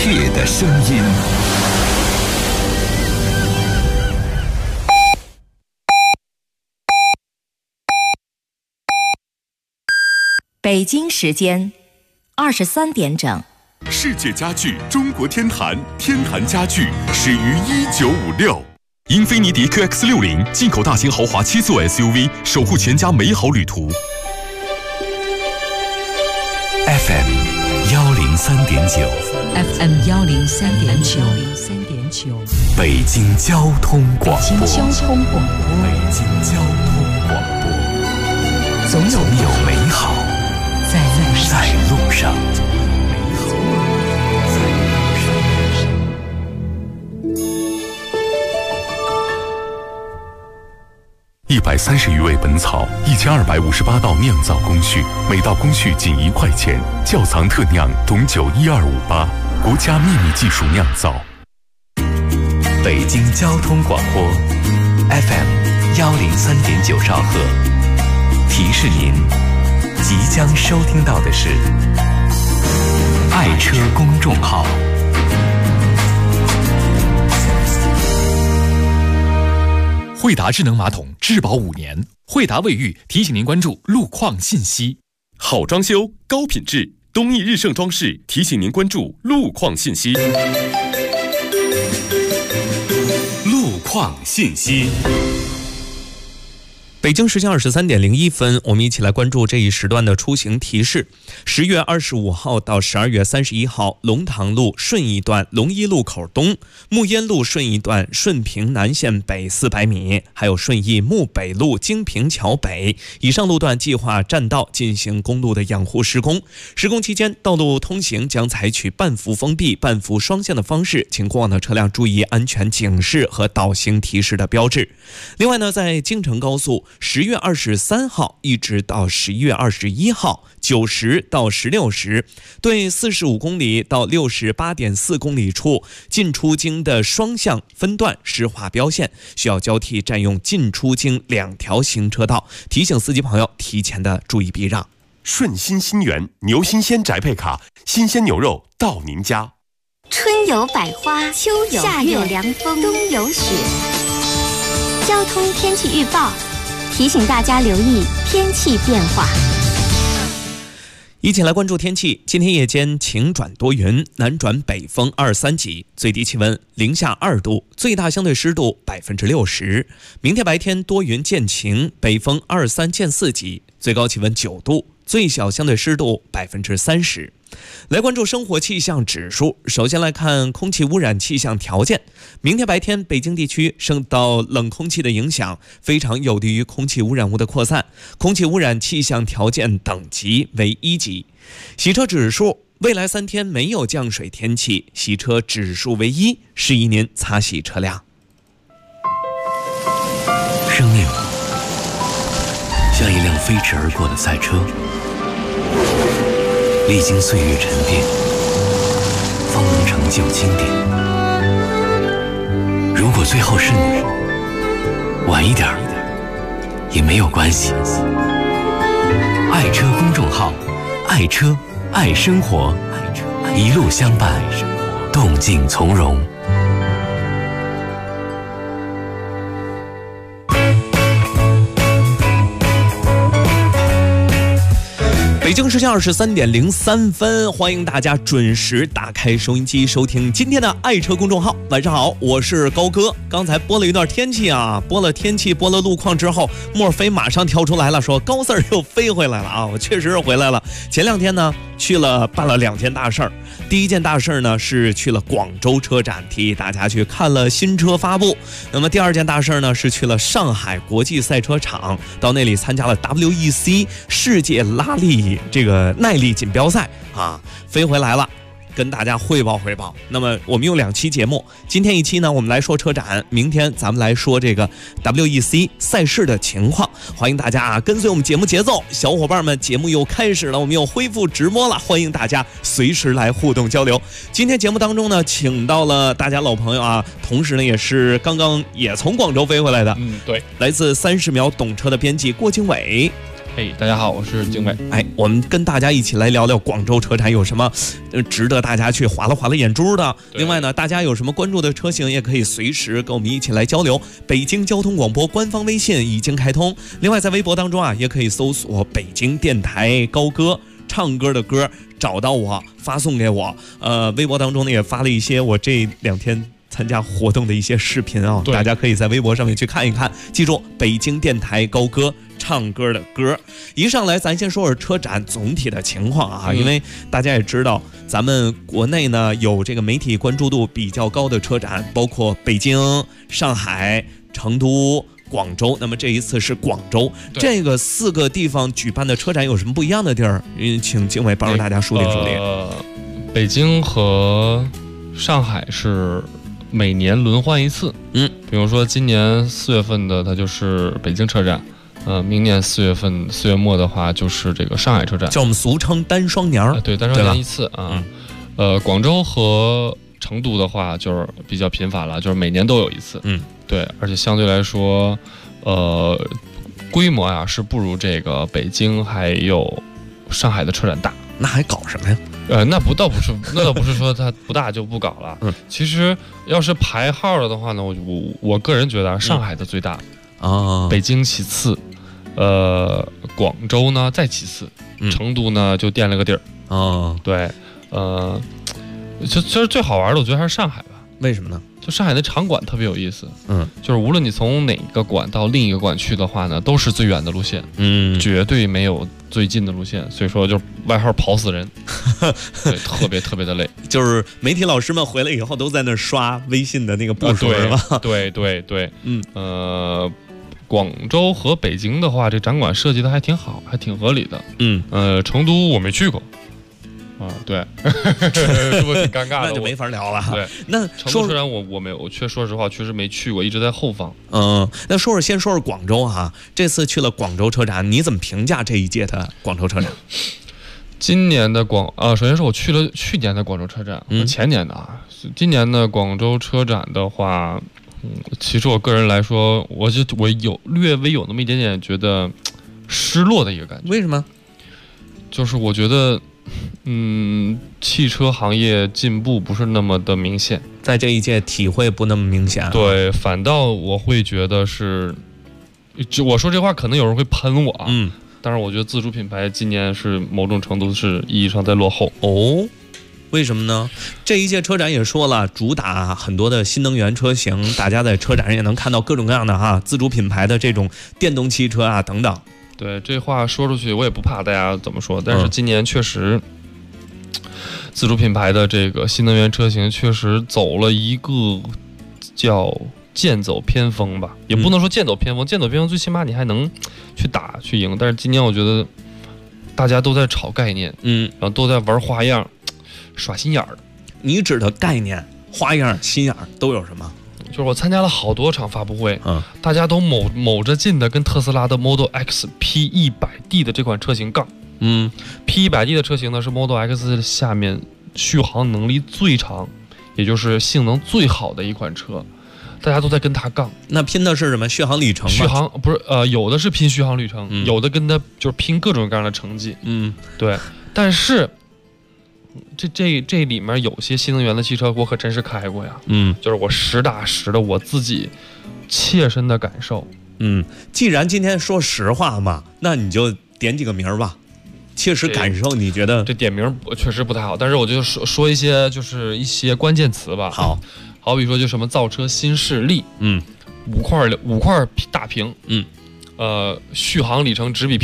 切的声音。 北京时间23点整。 世界家具中国天坛，天坛家具始于1956。英菲尼迪 QX60 进口大型豪华7座 SUV， 守护全家美好旅途。 FM 103.9 FM 103.9 北京交通广播。 北京交通广播。 北京交通广播。总有美好在路上。130余味本草，1258道酿造工序，每道工序仅1块钱。窖藏特酿董酒12588，国家秘密技术酿造。北京交通广播 FM 103.9兆赫，提示您即将收听到的是爱车公众号。 惠达智能马桶质保5年，惠达卫浴提醒您关注路况信息。好装修高品质，东义日盛装饰提醒您关注路况信息。路况信息。 北京时间23点01分，我们一起来关注这一时段的出行提示。10月25号到12月31号，龙塘路顺义段龙一路口东、木烟路顺义段顺平南线北400米，还有顺义木北路京平桥北以上路段计划占道进行公路的养护施工。施工期间，道路通行将采取半幅封闭、半幅双线的方式，请过往的车辆注意安全警示和导行提示的标志。另外呢，在京承高速10月23号一直到11月21号9时到16时，对45公里到68.4公里处进出京的双向分段实划标线，需要交替占用进出京2条行车道，提醒司机朋友提前的注意避让。 顺心新源牛新鲜宅配卡，新鲜牛肉到您家。 春有百花，秋有夏有凉风，冬有雪。交通天气预报提醒大家留意天气变化。 一起来关注天气。今天夜间晴转多云，南转北风2、3级，最低气温零下2度，最大相对湿度60%。明天白天多云见晴，北风2、3见4级，最高气温9度，最小相对湿度30%。来关注生活气象指数。首先来看空气污染气象条件。明天白天，北京地区受到冷空气的影响，非常有利于空气污染物的扩散，空气污染气象条件等级为1级。洗车指数，未来3天没有降水天气，洗车指数为1，适宜您擦洗车辆。 生命像一辆飞驰而过的赛车，历经岁月沉淀，方能成就经典。如果最后是你，晚一点也没有关系。爱车公众号，爱车爱生活，一路相伴，动静从容。 北京时间23点03分，欢迎大家准时打开收音机收听今天的爱车公众号。晚上好，我是高哥。刚才播了一段天气啊，播了天气，播了路况之后，莫非马上跳出来了，说高 Sir 又飞回来了啊！我确实是回来了。前2天呢，办了2件大事儿。第一件大事呢是去了广州车展，替大家去看了新车发布。那么第2件大事呢是去了上海国际赛车场，到那里参加了 WEC 世界拉力这个耐力锦标赛啊，飞回来了。跟大家汇报汇报。那么我们用2期节目，今天一期呢我们来说车展，明天咱们来说这个 WEC 赛事的情况。欢迎大家跟随我们节目节奏，小伙伴们，节目又开始了，我们又恢复直播了，欢迎大家随时来互动交流。今天节目当中呢，请到了大家老朋友啊，同时呢也是刚刚也从广州飞回来的， 对， 来自30秒懂车的编辑郭经纬。 嘿，大家好，我是经纬。 我们跟大家一起来聊聊广州车展有什么值得大家去划了眼珠的。另外呢，大家有什么关注的车型，也可以随时跟我们一起来交流。北京交通广播官方微信已经开通，另外在微博当中啊，也可以搜索北京电台高歌，唱歌的歌，找到我发送给我。微博当中呢也发了一些我这2天参加活动的一些视频啊，大家可以在微博上面去看一看。记住，北京电台高歌，唱歌的歌。一上来咱先说说车展总体的情况啊，因为大家也知道咱们国内呢有这个媒体关注度比较高的车展，包括北京、上海、成都、广州。那么这一次是广州，这个4个地方举办的车展有什么不一样的地儿？请经纬帮助大家梳理梳理。 北京和上海是每年轮换一次，比如说今年4月份的它就是北京车展，明年4月末的话就是这个上海车展， 叫我们俗称单双年。 对，单双年一次啊。广州和成都的话就是比较频繁了，就是每年都有一次。对，而且相对来说，规模啊是不如这个北京还有上海的车展大。 那还搞什么呀？ 那倒不是说它不大就不搞了。其实要是排号了的话呢，我个人觉得上海的最大啊，北京其次，广州呢再其次，成都呢就垫了个底儿啊。对，其实最好玩的我觉得还是上海吧。 为什么呢？ 就上海的场馆特别有意思，就是无论你从哪个馆到另一个馆去的话呢，都是最远的路线，绝对没有最近的路线，所以说就外号跑死人，对，特别的累。 就是媒体老师们回来以后都在那刷微信的那个步数是吧？ 对，广州和北京的话，这展馆设计的还挺好，还挺合理的。成都我没去过。对，是不是挺尴尬的？ 那就没法聊了。 对， 那成都车展我没有，说实话确实没去过，一直在后方。 那先说说广州哈，这次去了广州车展，你怎么评价这一届的广州车展？ 今年的首先是我去了去年的广州车展和前年的啊。今年的广州车展的话，其实我个人来说，我略微有那么一点点觉得失落的一个感觉。 为什么？ 就是我觉得。汽车行业进步不是那么的明显， 在这一届体会不那么明显。 对，反倒我会觉得是，我说这话可能有人会喷我啊。但是我觉得自主品牌今年是某种程度是意义上在落后。 为什么呢？这一届车展也说了，主打很多的新能源车型，大家在车展上也能看到各种各样的自主品牌的这种电动汽车啊等等。 对，这话说出去我也不怕大家怎么说，但是今年确实自主品牌的这个新能源车型确实走了一个叫剑走偏锋吧，也不能说剑走偏锋，剑走偏锋最起码你还能去打去赢，但是今年我觉得大家都在炒概念，然后都在玩花样，耍心眼儿。 你指的概念、花样、心眼儿都有什么？ 就是我参加了好多场发布会，大家都卯着劲的跟特斯拉的 Model X P100D 的这款车型杠。P100D 的车型呢是 Model X 下面续航能力最长，也就是性能最好的一款车，大家都在跟它杠。 那拼的是什么？续航里程吗？ 续航不是有的是拼续航里程，有的跟它就是拼各种各样的成绩。对，但是。这里面有些新能源的汽车我可真是开过呀，就是我实打实的我自己切身的感受。 既然今天说实话嘛，那你就点几个名吧，切实感受。你觉得这点名确实不太好，但是我就说一些就是一些关键词吧。好比说就什么造车新势力，5块大屏，续航里程只比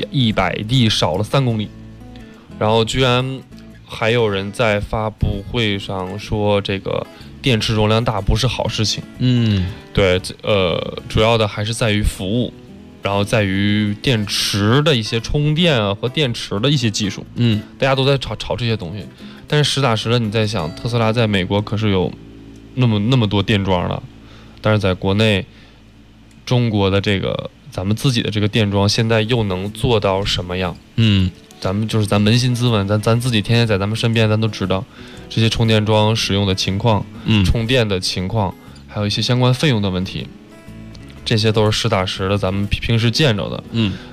P100D 少了3公里，然后居然。还有人在发布会上说，这个电池容量大不是好事情。对，主要的还是在于服务，然后在于电池的一些充电啊和电池的一些技术。大家都在炒这些东西，但是实打实的你在想，特斯拉在美国可是有那么多电桩了，但是在国内，中国的这个咱们自己的这个电桩现在又能做到什么样？咱扪心自问，咱自己天天在咱们身边，咱都知道这些充电桩使用的情况，充电的情况，还有一些相关费用的问题，这些都是实打实的咱们平时见着的。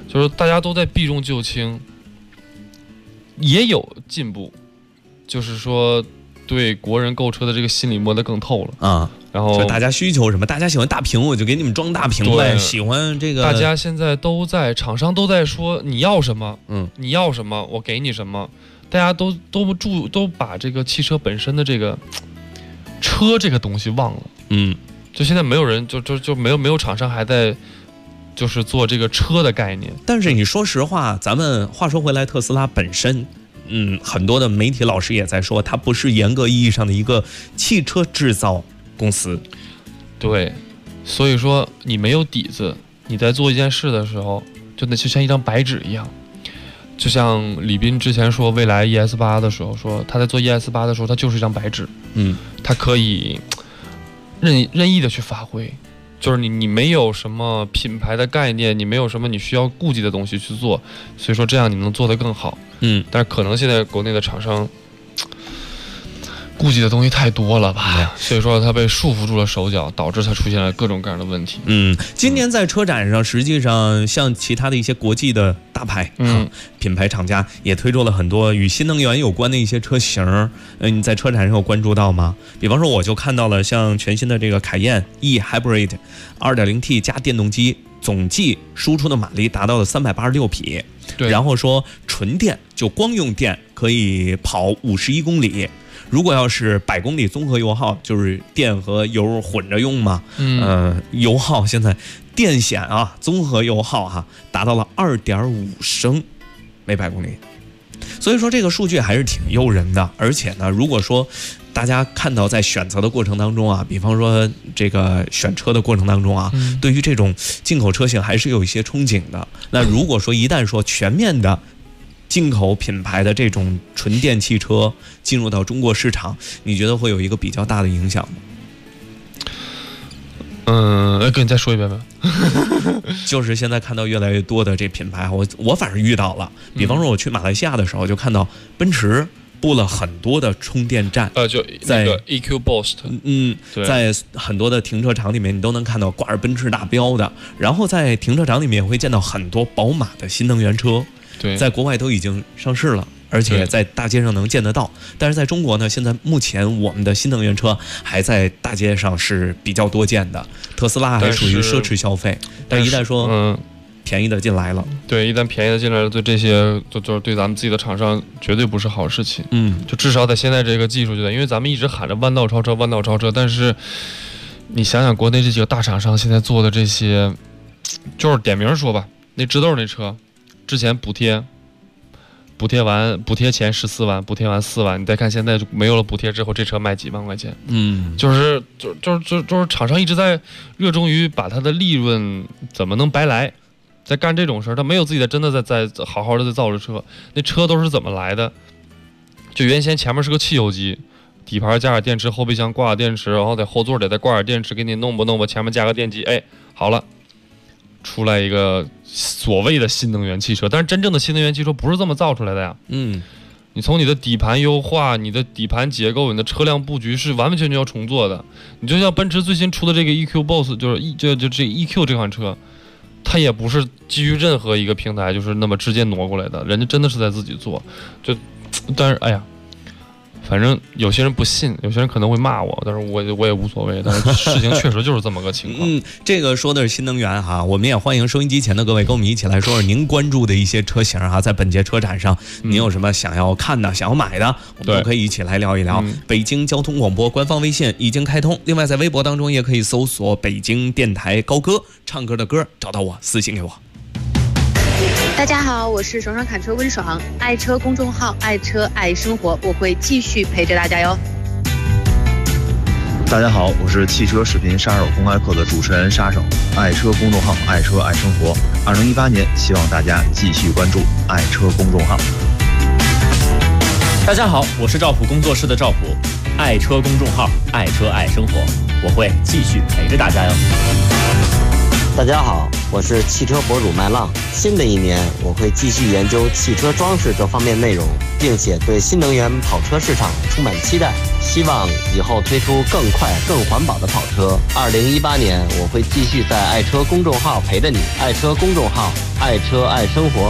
就是大家都在避重就轻，也有进步，就是说对国人购车的这个心理摸得更透了啊。然后大家需求什么？大家喜欢大屏，我就给你们装大屏呗。喜欢这个， 大家现在都在，厂商都在说你要什么，你要什么，我给你什么。大家都把这个汽车本身的这个车这个东西忘了。就现在没有人就没有厂商还在就是做这个车的概念。 但是你说实话，咱们话说回来，特斯拉本身，很多的媒体老师也在说，它不是严格意义上的一个汽车制造公司。 对，所以说你没有底子，你在做一件事的时候，就像一张白纸一样。就像李斌之前说，未来 ES8 的时候说，他在做 ES8 的时候，他就是一张白纸，他可以任意的去发挥，就是你没有什么品牌的概念，你没有什么你需要顾忌的东西去做，所以说这样你能做得更好。但是可能现在国内的厂商顾忌的东西太多了吧，所以说他被束缚住了手脚，导致他出现了各种各样的问题。 今年在车展上，实际上像其他的一些国际的大牌品牌厂家也推出了很多与新能源有关的一些车型。你在车展上有关注到吗？比方说我就看到了像全新的这个凯宴 E Hybrid 2.0T 加电动机，总计输出的马力达到了386匹。然后说纯电就光用电可以跑51公里。如果要是100公里综合油耗，就是电和油混着用嘛，油耗现在电险啊，综合油耗达到了2.5升每100公里，所以说这个数据还是挺诱人的。而且呢，如果说大家看到在选择的过程当中啊，比方说这个选车的过程当中啊，对于这种进口车型还是有一些憧憬的。那如果说一旦说全面的进口品牌的这种纯电汽车进入到中国市场，你觉得会有一个比较大的影响吗？ 跟你再说一遍吧。 就是现在看到越来越多的这品牌，我反正遇到了。比方说我去马来西亚的时候，就看到奔驰布了很多的充电站， 就在 EQ Boost， 在很多的停车场里面，你都能看到挂着奔驰大标的。然后在停车场里面也会见到很多宝马的新能源车。在国外都已经上市了，而且在大街上能见得到。但是在中国呢，现在目前我们的新能源车还在大街上是比较多见的，特斯拉还属于奢侈消费。但一旦说便宜的进来了， 对，一旦便宜的进来了，对这些就是对咱们自己的厂商绝对不是好事情。就至少在现在这个技术阶段，因为咱们一直喊着弯道超车，弯道超车，但是你想想国内这几个大厂商现在做的这些，就是点名说吧，那直豆那车。之前补贴前14万，补贴完4万，你再看现在没有了补贴之后，这车卖几万块钱。就是厂商一直在热衷于把它的利润怎么能白来，在干这种事儿，他没有自己的真的在好好的在造着车。那车都是怎么来的？就原先前面是个汽油机，底盘加点电池，后备箱挂点电池，然后在后座里再挂点电池，给你弄吧，前面加个电机，好了。出来一个所谓的新能源汽车，但是真正的新能源汽车不是这么造出来的呀。你从你的底盘优化、你的底盘结构、你的车辆布局是完完全全要重做的。你就像奔驰最新出的这个 EQ Boss， 就这 EQ 这款车，它也不是基于任何一个平台就是那么直接挪过来的，人家真的是在自己做。但是反正有些人不信，有些人可能会骂我，但是我也无所谓。但是事情确实就是这么个情况。 这个说的是新能源哈，我们也欢迎收音机前的各位跟我们一起来说说您关注的一些车型哈，在本届车展上，您有什么想要看的、想要买的，我们都可以一起来聊一聊。北京交通广播官方微信已经开通，另外在微博当中也可以搜索北京电台高歌，唱歌的歌，找到我私信给我。 大家好，我是爽爽侃车温爽，爱车公众号，爱车爱生活，我会继续陪着大家哟。 大家好，我是汽车视频杀手公开课的主持人杀手，爱车公众号，爱车爱生活。2018年，希望大家继续关注爱车公众号。 大家好，我是赵普工作室的赵普，爱车公众号，爱车爱生活，我会继续陪着大家哟。 大家好，我是汽车博主麦浪。新的一年，我会继续研究汽车装饰这方面内容，并且对新能源跑车市场充满期待。 希望以后推出更快、更环保的跑车。2018年，我会继续在爱车公众号陪着你。爱车公众号，爱车爱生活。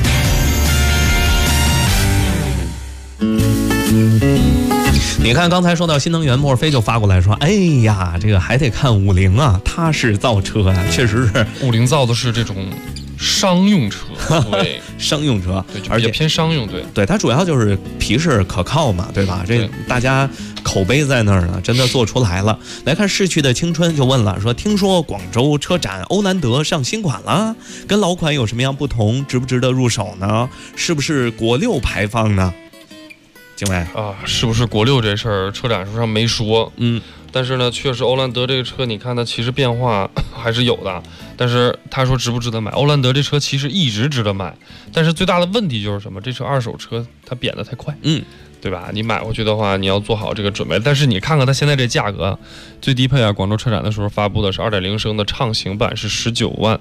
你看，刚才说到新能源，莫尔飞就发过来说：“哎呀，这个还得看50啊，它是造车啊，确实是 50造的是这种商用车，对， 商用车， 对，而且偏商用， 对，它主要就是皮实可靠嘛，对吧？这大家口碑在那儿呢，真的做出来了。来看逝去的青春就问了，说听说广州车展欧蓝德上新款了，跟老款有什么样不同？值不值得入手呢？是不是国6排放呢？”景伟啊，是不是国6这事儿，车展书上没说。但是呢，确实欧蓝德这个车，你看它其实变化还是有的。但是他说值不值得买？欧蓝德这车其实一直值得买，但是最大的问题就是什么？这车二手车它贬得太快。对吧？你买回去的话，你要做好这个准备。但是你看看它现在这价格，最低配啊，广州车展的时候发布的是2.0升的畅行版，是15万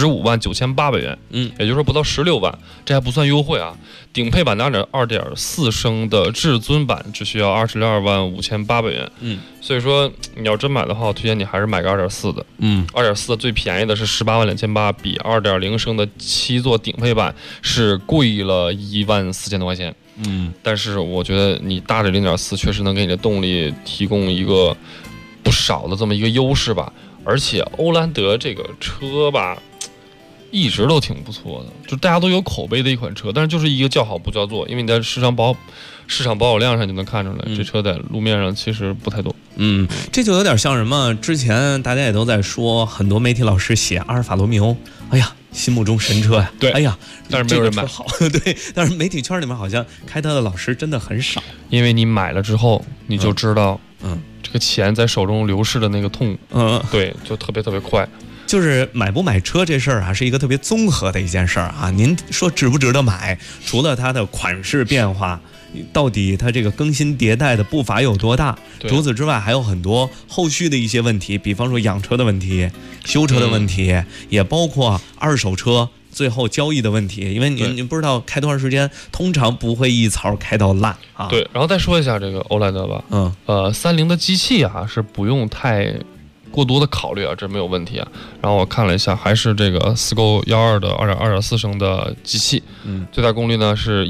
9800元，也就是说不到16万，这还不算优惠啊。顶配版的2.4升的至尊版只需要22万5800元，所以说你要真买的话，我推荐你还是买个2.4的，2.4的最便宜的是18万2800，比2.0升的7座顶配版是贵了14000多块钱。但是我觉得你大的0.4确实能给你的动力提供一个不少的这么一个优势吧。而且欧蓝德这个车吧，一直都挺不错的，就大家都有口碑的一款车，但是就是一个叫好不叫座，因为你在市场保有量上就能看出来，这车在路面上其实不太多。 这就有点像什么？之前大家也都在说，很多媒体老师写阿尔法罗密欧，哎呀，心目中神车呀， 对， 哎呀， 但是没有人买， 好，对，但是媒体圈里面好像开它的老师真的很少， 因为你买了之后，你就知道，这个钱在手中流逝的那个痛，对，就特别特别快。 就是买不买车这事儿啊，是一个特别综合的一件事儿啊。您说值不值得买？除了它的款式变化，到底它这个更新迭代的步伐有多大？除此之外，还有很多后续的一些问题，比方说养车的问题、修车的问题，也包括二手车最后交易的问题。因为您不知道开多长时间，通常不会一槽开到烂啊。 对，然后再说一下这个欧蓝德吧。30的机器啊是不用太过多的考虑啊，这没有问题啊。然后我看了一下，还是这个4Go12的2.4升的机器，最大功率呢是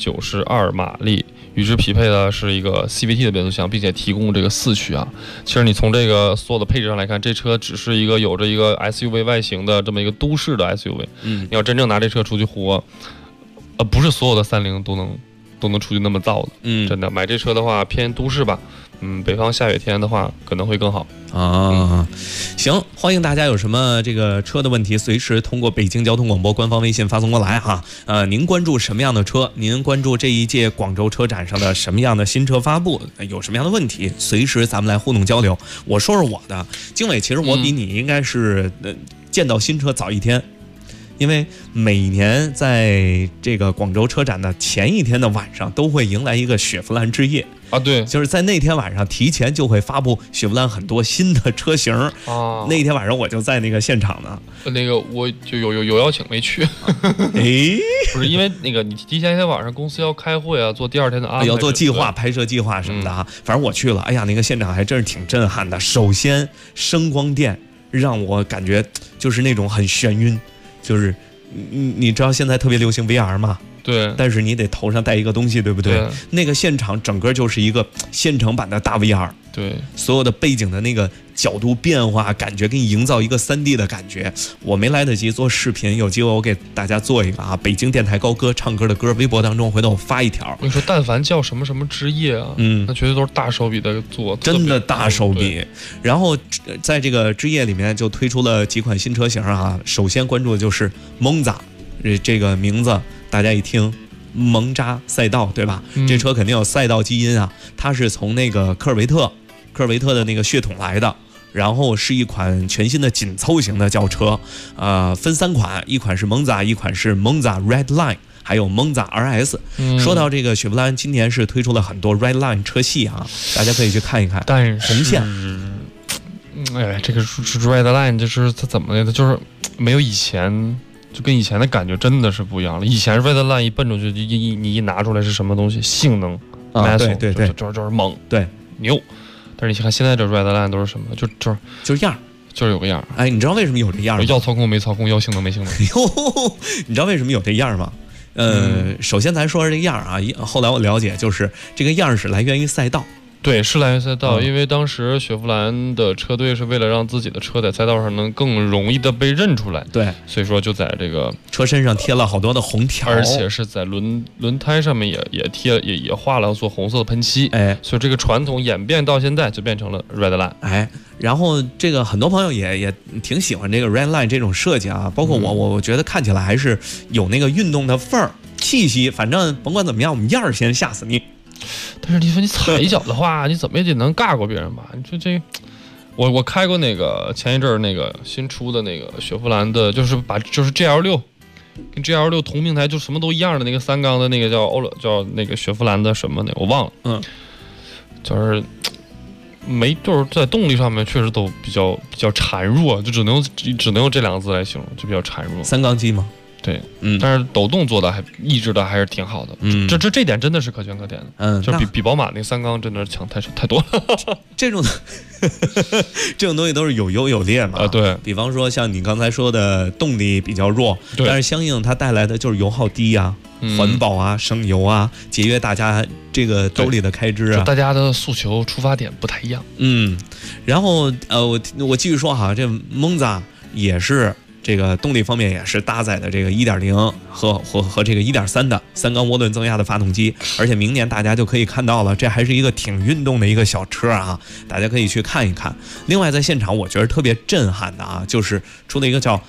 192马力，与之匹配的是一个 CVT 的变速箱，并且提供这个4驱啊。其实你从这个所有的配置上来看，这车只是一个有着一个 SUV 外形的这么一个都市的 SUV。你要真正拿这车出去活，不是所有的30都能出去那么造的。真的买这车的话偏都市吧。北方下雨天的话可能会更好啊。行，欢迎大家有什么这个车的问题，随时通过北京交通广播官方微信发送过来哈。您关注什么样的车？您关注这一届广州车展上的什么样的新车发布？有什么样的问题？随时咱们来互动交流。我说说我的，经纬，其实我比你应该是见到新车早一天。因为每年在这个广州车展的前一天的晚上，都会迎来一个雪佛兰之夜啊，对， 就是在那天晚上提前就会发布雪佛兰很多新的车型啊。那天晚上我就在那个现场呢。 那个我就有邀请没去，不是因为那个你提前一天晚上公司要开会啊，做第二天的安排， 要做计划、拍摄计划什么的啊。反正我去了，哎呀，那个现场还真是挺震撼的。首先，声光电让我感觉就是那种很眩晕。就是你知道现在特别流行 VR 吗？ 对， 但是你得头上戴一个东西，对不对？那个现场整个就是一个现成版的大 VR， 对， 所有的背景的那个角度变化，感觉给你营造一个3D 的感觉。我没来得及做视频，有机会我给大家做一个啊，北京电台高歌唱歌的歌，微博当中回头我发一条。 我跟你说，但凡叫什么什么之夜啊，那绝对都是大手笔的做， 真的大手笔。然后在这个之夜里面就推出了几款新车型啊，首先关注的就是蒙扎，这个名字大家一听。蒙扎赛道对吧？这车肯定有赛道基因啊，它是从那个科尔维特的那个血统来的，然后是一款全新的紧凑型的轿车，分3款，一款是蒙扎，一款是蒙扎 Redline， 还有蒙扎 RS。说到这个雪佛兰今年是推出了很多 Redline 车系啊，大家可以去看一看。 但是红线， 这个 Redline 就是它怎么的，它就是没有以前。就跟以前的感觉真的是不一样了。以前 Redline 一奔出去，你一拿出来是什么东西？性能， 对， 就是猛。 对， 牛。但是你看现在这 Redline 都是什么？就样儿。就是有个样儿。 哎，你知道为什么有这样吗？ 要操控没操控，要性能没性能。 哟，你知道为什么有这样吗？首先咱说说这样啊，后来我了解，就是这个样是来源于赛道。 对，是来源于赛道，因为当时雪佛兰的车队是为了让自己的车在赛道上能更容易的被认出来， 对， 所以说就在这个车身上贴了好多的红条， 而且是在轮胎上面也画了做红色的喷漆， 哎， 所以这个传统演变到现在就变成了 Redline， 哎，然后这个很多朋友也挺喜欢这个 Redline 这种设计啊，包括我觉得看起来还是有那个运动的范儿气息，反正甭管怎么样，我们样儿先吓死你。 但是你说你踩一脚的话，你怎么也得能尬过别人吧？你说这，我开过那个前一阵那个新出的那个雪佛兰的，就是GL6跟 GL6 同平台，就什么都一样的那个3缸的那个叫那个雪佛兰的什么那个我忘了，就是就是在动力上面确实都比较孱弱，就只能用这2个字来形容，就比较孱弱。 3缸机吗？ 对，但是抖动做的抑制的还是挺好的，这点真的是可圈可点的，就比宝马那3缸真的是强太多了。这种东西都是有优有劣嘛， 对， 比方说像你刚才说的动力比较弱，但是相应它带来的就是油耗低啊、环保啊、省油啊、节约大家这个兜里的开支啊， 大家的诉求出发点不太一样。 然后我继续说哈，这蒙扎也是。这个动力方面也是搭载的这个 1.0 和这个 1.3 的3缸涡轮增压的发动机，而且明年大家就可以看到了，这还是一个挺运动的一个小车啊，大家可以去看一看。另外在现场我觉得特别震撼的啊，就是出了一个叫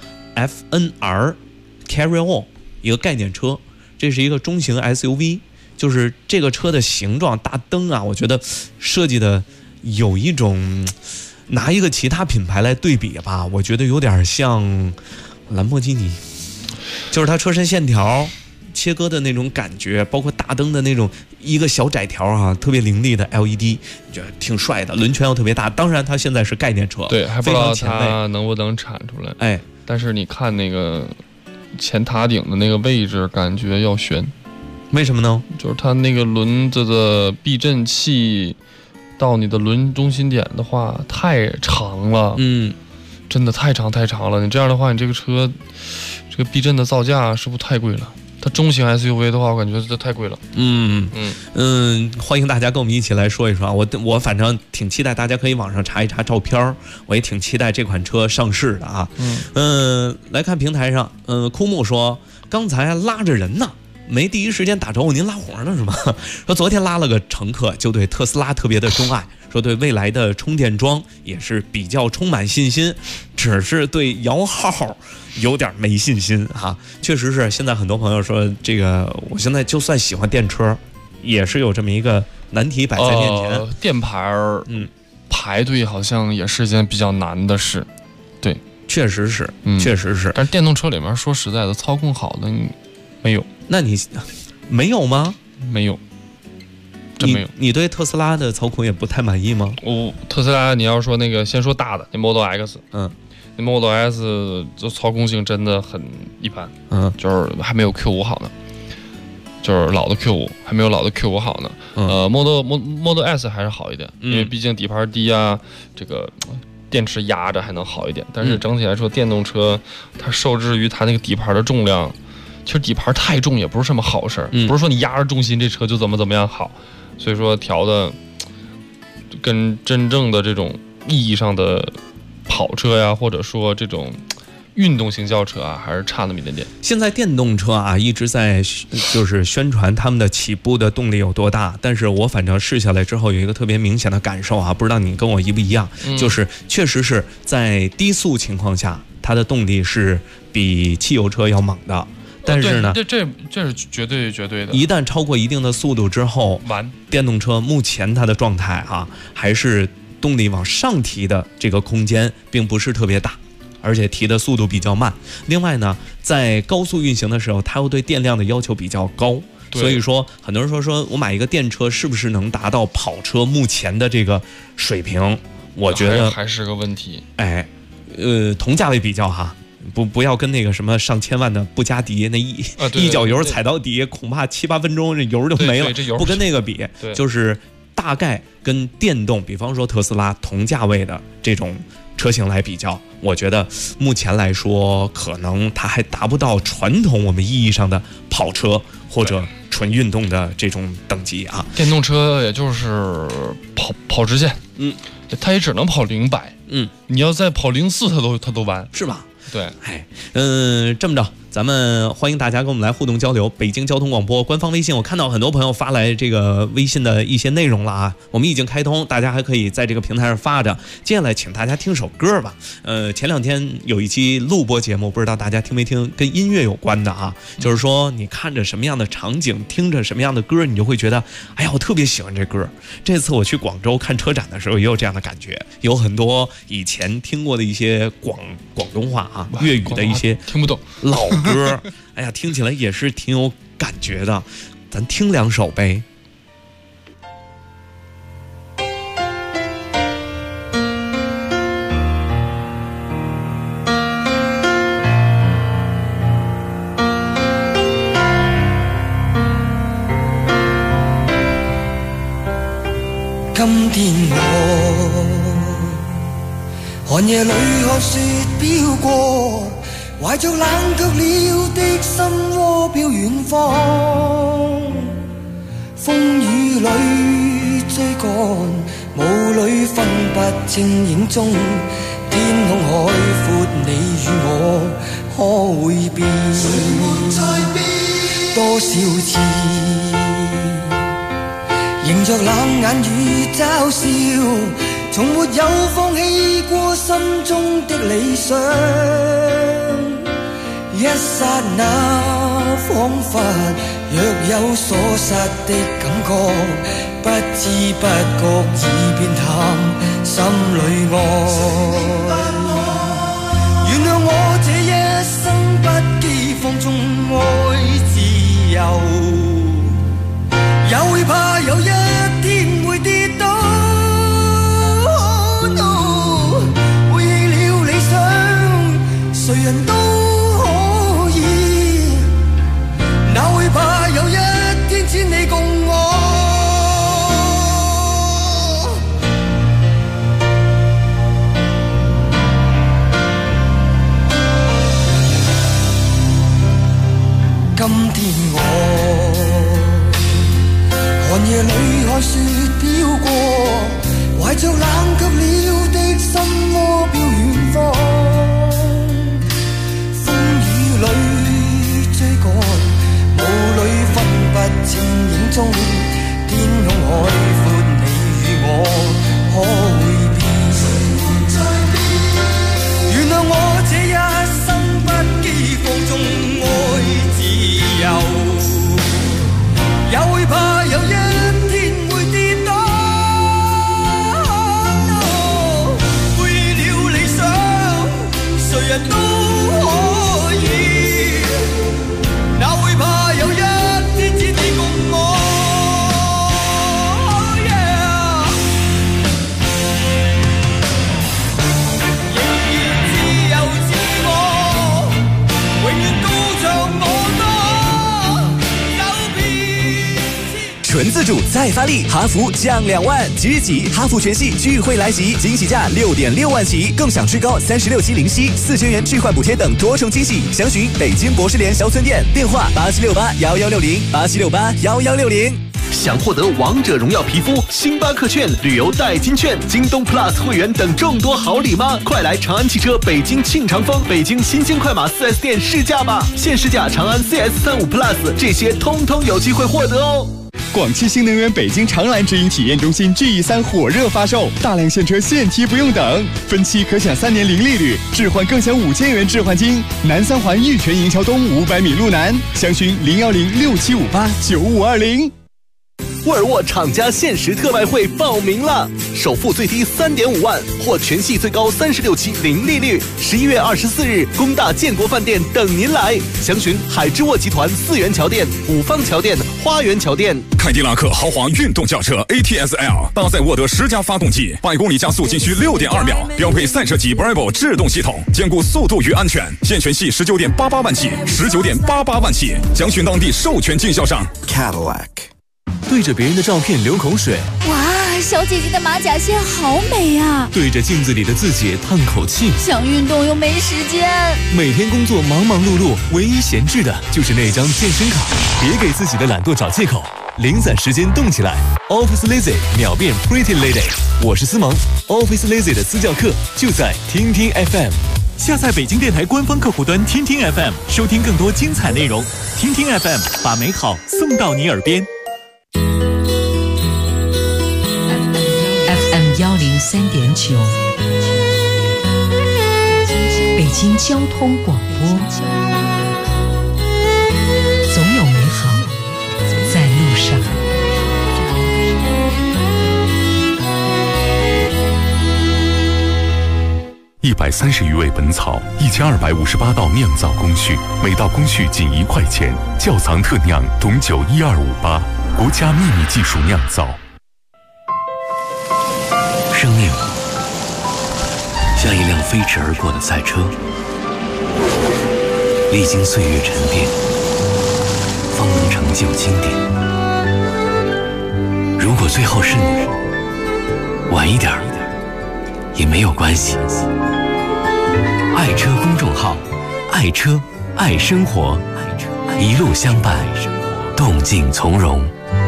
FNR Carry-On 一个概念车，这是一个中型 SUV， 就是这个车的形状大灯啊，我觉得设计的有一种拿一个其他品牌来对比吧，我觉得有点像兰博基尼，就是它车身线条切割的那种感觉，包括大灯的那种一个小窄条啊，特别凌厉的 LED， 觉得挺帅的，轮圈又特别大。当然它现在是概念车， 对，还不知道它能不能产出来。 哎， 但是你看那个前塔顶的那个位置，感觉要悬。 为什么呢？ 就是它那个轮子的避震器到你的轮中心点的话太长了，真的太长了。你这样的话，你这个车这个避震的造价是不是太贵了？它中型 SUV 的话，我感觉这太贵了。 欢迎大家跟我们一起来说一说啊！我反正挺期待，大家可以网上查一查照片，我也挺期待这款车上市的啊。来看平台上，枯木说刚才拉着人呢。没第一时间打招呼，您拉活呢是吗？说昨天拉了个乘客，就对特斯拉特别的钟爱，说对未来的充电桩也是比较充满信心，只是对摇号有点没信心哈。确实是，现在很多朋友说这个，我现在就算喜欢电车，也是有这么一个难题摆在面前。 电牌排队好像也是一件比较难的事，对， 确实是，确实是。 但是电动车里面说实在的，操控好的没有。 那你没有吗？ 没有，真没有。 你对特斯拉的操控也不太满意吗？ 特斯拉，你要说那个，先说大的，那 Model X，那 Model S 就操控性真的很一般，就是还没有 Q5 好呢，就是老的 Q5 还没有老的 Q5 好呢。Model S 还是好一点，因为毕竟底盘低啊，这个电池压着还能好一点。但是整体来说，电动车它受制于它那个底盘的重量。其实底盘太重也不是什么好事儿，不是说你压着重心这车就怎么样好，所以说调的跟真正的这种意义上的跑车呀，或者说这种运动型轿车啊，还是差那么一点点。 现在电动车啊一直在就是宣传他们的起步的动力有多大，但是我反正试下来之后有一个特别明显的感受啊，不知道你跟我一不一样，就是确实是在低速情况下，它的动力是比汽油车要猛的。但是呢， 这是绝对的。 一旦超过一定的速度之后，电动车目前它的状态啊，还是动力往上提的这个空间并不是特别大，而且提的速度比较慢。另外呢，在高速运行的时候，它又对电量的要求比较高，所以说很多人说我买一个电车是不是能达到跑车目前的这个水平？我觉得还是个问题。 哎，同价位比较哈。不要跟那个什么上千万的布加迪那一脚油踩到底，恐怕7-8分钟这油就没了。不跟那个比，就是大概跟电动，比方说特斯拉同价位的这种车型来比较，我觉得目前来说，可能它还达不到传统我们意义上的跑车或者纯运动的这种等级啊。 电动车也就是跑直线，它也只能跑0-100，你要再跑0-4，它都完， 是吧？ 对， 这么着，咱们欢迎大家跟我们来互动交流。北京交通广播官方微信，我看到很多朋友发来这个微信的一些内容了啊，我们已经开通，大家还可以在这个平台上发着。接下来请大家听首歌吧。前2天有一期录播节目，不知道大家听没听，跟音乐有关的啊，就是说你看着什么样的场景，听着什么样的歌，你就会觉得，哎呀，我特别喜欢这歌。这次我去广州看车展的时候，也有这样的感觉，有很多以前听过的一些广东话啊、粤语的一些听不懂老歌，哎呀，听起来也是挺有感觉的，咱听2首呗。 今天我寒夜里看雪飄過，懷着冷卻了的心窩飄遠方，風雨裏追趕，霧裏分不清影蹤，天空海闊，你與我可會變？誰沒再變？多少次迎着冷眼與嘲笑，從沒有放棄過心中的理想。一剎那彷彿若有所失的感覺，不知不覺已變淡心裏愛。原諒我這一生不羈放縱愛自由，也會怕有一天會跌倒。背棄了理想，誰人都可以，哪會怕有一天只你共我。今天我寒夜裏看雪飄過，懷着冷卻了的心窩飄遠方，風雨裏追趕，霧裏分不清影蹤，天空海闊，你與我可會變？原諒我這一生不羈放縱愛自由，也會怕有一天會跌倒。背了理想，誰人都可以，哪會怕有一天只你共我。仍然自由自我，永遠高唱我歌。 纯自主再发力，哈弗降2万，即日起哈弗全系聚会来袭，惊喜价6.6万起，更享最高36期零息，4000元置换补贴等多重惊喜。详询北京博士联销村店，电话87681160，87681160。 想获得王者荣耀皮肤、星巴克券、旅游代金券、京东 Plus 会员等众多好礼吗？快来长安汽车北京庆长峰、北京新兴快马 4S 店试驾吧！现试驾长安 CS35 Plus， 这些通通有机会获得哦。 广汽新能源北京长安直营体验中心 GE3 火热发售，大量现车现提不用等，分期可享3年零利率，置换更享5000元置换金。南三环玉泉营桥东500米路南，详询01067589520。 沃尔沃厂家限时特卖会报名了，首付最低3.5万，或全系最高36期零利率。11月24日，工大建国饭店等您来。详询海之沃集团4元桥店、五方桥店、花园桥店。 凯迪拉克豪华运动轿车 ATS-L 搭载沃德10加发动机，100公里加速仅需6.2秒，标配赛车级 Bravo 制动系统，兼顾速度与安全。现全系19.88万起，19.88万起。详询当地授权经销商 Cadillac。对着别人的照片流口水， 哇， 小姐姐的马甲线好美啊！ 对着镜子里的自己叹口气， 想运动又没时间。 每天工作忙忙碌碌，唯一闲置的就是那张健身卡。别给自己的懒惰找借口，零散时间动起来。Office Lazy 秒变 Pretty Lady， 我是思萌。Office Lazy 的私教课就在听听 FM。下载北京电台官方客户端听听 FM， 收听更多精彩内容。听听 FM， 把美好送到你耳边。 FM 103.9，北京交通广播。总有美好在路上。 130余味本草，1258道酿造工序，每道工序仅1块钱。窖藏特酿董酒12588，国家秘密技术酿造。 生命像一辆飞驰而过的赛车，历经岁月沉淀，方能成就经典。如果最后是你，晚一点也没有关系。爱车公众号，爱车爱生活，一路相伴，动静从容。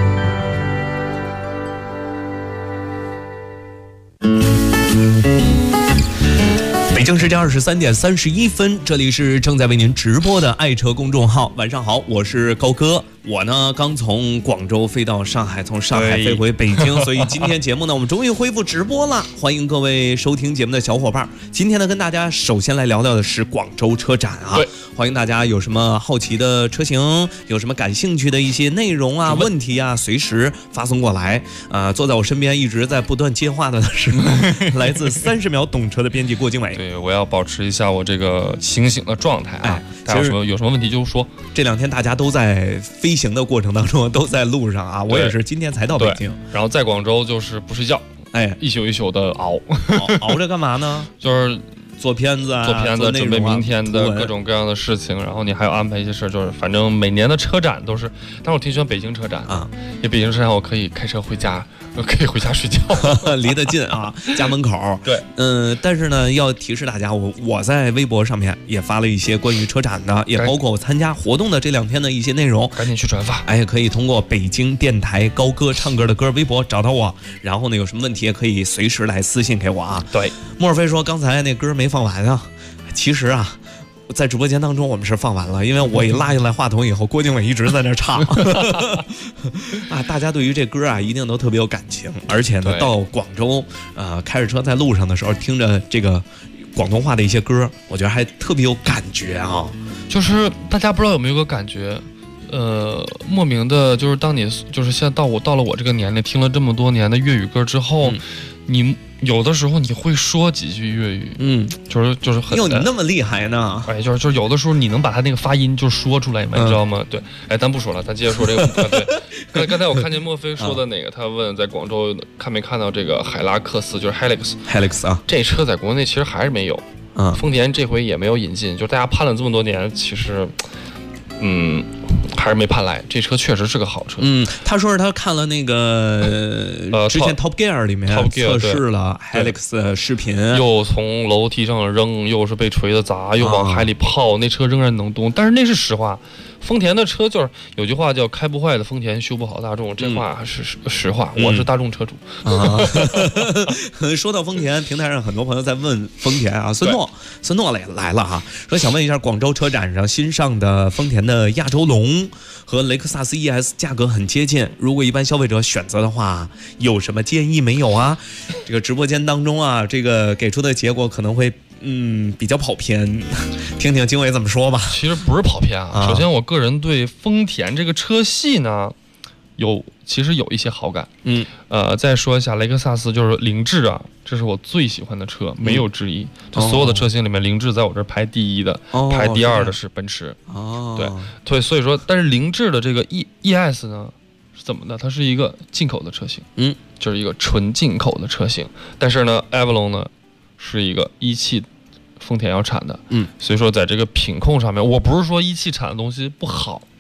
北京时间23点31分，这里是正在为您直播的爱车公众号。晚上好，我是高哥。我呢刚从广州飞到上海，从上海飞回北京，所以今天节目呢我们终于恢复直播了。欢迎各位收听节目的小伙伴。今天呢跟大家首先来聊聊的是广州车展啊，欢迎大家有什么好奇的车型，有什么感兴趣的一些内容啊、问题啊，随时发送过来。坐在我身边一直在不断接话的是来自30秒懂车的编辑郭经纬。 对，我要保持一下我这个清醒的状态啊。大家有什么问题就说。 这2天大家都在飞行的过程当中，都在路上啊。我也是今天才到北京， 然后在广州就是不睡觉，一宿一宿的熬。 熬着干嘛呢？ 就是做片子啊， 准备明天的各种各样的事情，然后你还要安排一些事，就是反正每年的车展都是，但是我挺喜欢北京车展啊，因为北京车展我可以开车回家，可以回家睡觉， 离得近啊，家门口。 对， 但是呢，要提示大家，我在微博上面也发了一些关于车展的，也包括我参加活动的这2天的一些内容， 赶紧去转发。 可以通过北京电台高歌唱歌的歌微博找到我，然后呢，有什么问题也可以随时来私信给我啊。 对， 莫非说刚才那歌没放完啊？其实啊，在直播间当中我们是放完了，因为我一拉进来话筒以后，郭经纬一直在那唱啊，大家对于这歌啊一定都特别有感情，而且呢，到广州开着车在路上的时候，听着这个广东话的一些歌，我觉得还特别有感觉啊。 就是大家不知道有没有个感觉，莫名的，就是当你就是现在到了我这个年龄，听了这么多年的粤语歌之后，你有的时候你会说几句粤语，就是很你那么厉害呢？ 就是有的时候你能把他那个发音就说出来嘛，你知道吗？对，咱不说了，咱接着说这个。对，刚才我看见莫非说的哪个，他问在广州看没看到这个海拉克斯，就是 Hilux 啊， 这车在国内其实还是没有，丰田这回也没有引进，就是大家盼了这么多年，其实，还是没盼来。这车确实是个好车。 他说是他看了那个之前 Top Gear 里面测试了 Hilux 视频， 又从楼梯上扔，又是被锤子砸，又往海里泡，那车仍然能动。但是那是实话，丰田的车就是有句话叫开不坏的丰田，修不好大众，这话还是实话。我是大众车主说到丰田，平台上很多朋友在问丰田啊，孙诺来了哈，说想问一下广州车展上新上的丰田的亚洲龙和雷克萨斯 ES 价格很接近，如果一般消费者选择的话，有什么建议没有啊？这个直播间当中啊，这个给出的结果可能会比较跑偏，听听经纬怎么说吧。 其实不是跑偏啊，首先我个人对丰田这个车系呢，其实有一些好感。再说一下雷克萨斯，就是凌志啊，这是我最喜欢的车，没有之一。就所有的车型里面，凌志在我这排第1的，排第2的是奔驰。对，所以说，但是凌志的这个 ES 呢是怎么的？它是一个进口的车型，就是一个纯进口的车型。但是呢 ，Avalon 呢是一个一汽丰田要产的，所以说在这个品控上面，我不是说一汽产的东西不好，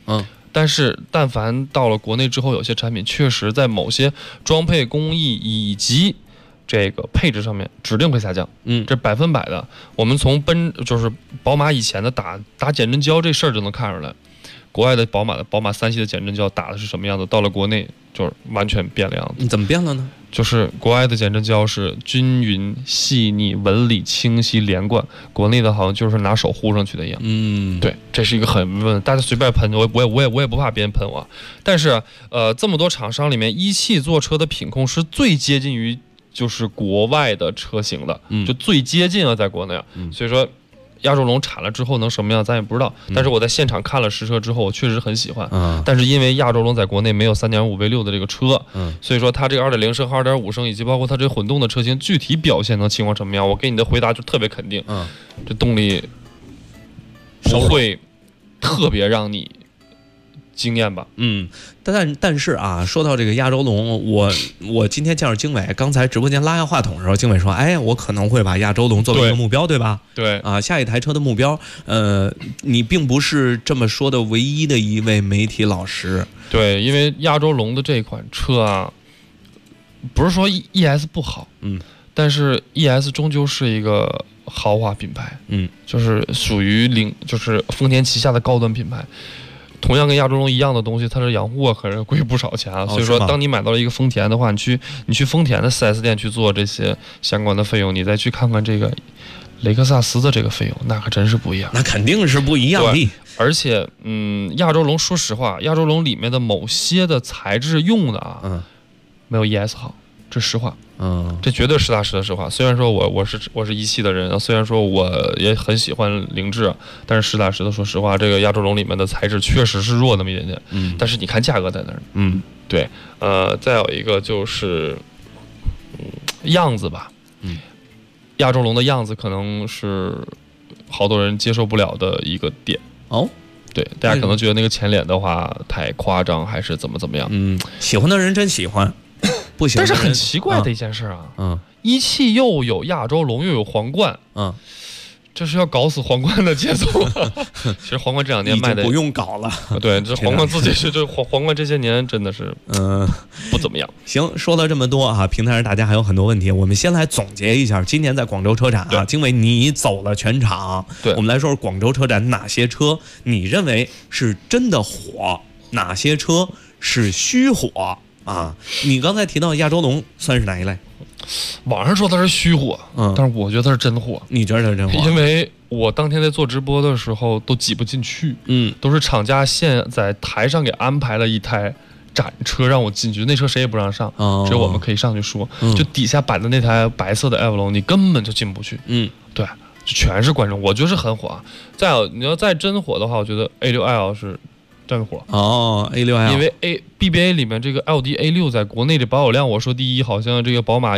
但是但凡到了国内之后，有些产品确实在某些装配工艺以及这个配置上面指定会下降，这100%的。我们从就是宝马以前的打减震胶这事儿就能看出来，国外的宝马3系的减震胶打的是什么样子，到了国内就是完全变了样子。 你怎么变了呢？就是国外的减震胶是均匀、细腻、纹理清晰、连贯，国内的好像就是拿手糊上去的一样。对，这是一个大家随便喷，我也不怕别人喷我。但是这么多厂商里面，一汽做车的品控是最接近于就是国外的车型的，就最接近了，在国内。所以说亚洲龙产了之后能什么样咱也不知道，但是我在现场看了实车之后，我确实很喜欢。但是因为亚洲龙在国内没有3.5 V6的这个车，所以说它这个2.0升、2.5升以及包括它这个混动的车型具体表现能情况什么样，我给你的回答就特别肯定。这动力不会特别让你经验吧。 但是啊，说到这个亚洲龙，我今天见着经纬，刚才直播间拉下话筒的时候，经纬说，哎，我可能会把亚洲龙作为一个目标，对吧？ 对啊，下一台车的目标，你并不是这么说的唯一的一位媒体老师。 对，因为亚洲龙的这款车啊，不是说 ES 不好，但是 ES 终究是一个豪华品牌，就是属于就是丰田旗下的高端品牌。同样跟亚洲龙一样的东西，它的养护可是贵不少钱啊。所以说，当你买到了一个丰田的话，你去丰田的 4S 店去做这些相关的费用，你再去看看这个雷克萨斯的这个费用，那可真是不一样。 那肯定是不一样的。 而且，亚洲龙说实话，亚洲龙里面的某些的材质用的啊，没有 ES 好，这实话。这绝对实打实的实话。虽然说我是一汽的人，虽然说我也很喜欢凌志，但是实打实的说实话，这个亚洲龙里面的材质确实是弱那么一点点。但是你看价格在那儿。对。再有一个就是样子吧。亚洲龙的样子可能是好多人接受不了的一个点。对，大家可能觉得那个前脸的话太夸张，还是怎么样？ 喜欢的人真喜欢。不行， 但是很奇怪的一件事啊，一汽又有亚洲龙又有皇冠，这是要搞死皇冠的节奏。其实皇冠这2年卖的不用搞了， 对，这皇冠自己是这皇冠这些年真的是不怎么样。 行，说了这么多啊，平台上大家还有很多问题，我们先来总结一下今年在广州车展啊，经纬你走了全场，我们来说说广州车展哪些车你认为是真的火，哪些车是虚火。你刚才提到亚洲龙算是哪一类？ 网上说它是虚火，但是我觉得它是真火。 你觉得它是真火？ 因为我当天在做直播的时候都挤不进去，都是厂家现在台上给安排了一台展车让我进去，那车谁也不让上，只有我们可以上去说。就底下摆的那台白色的 Avalon， 你根本就进不去。对，就全是观众，我觉得是很火。再有你要再真火的话，我觉得 A6L 是真火。 A6L， 因为BBA 里面这个奥迪 A6 在国内的保有量，我说第一，好像这个宝马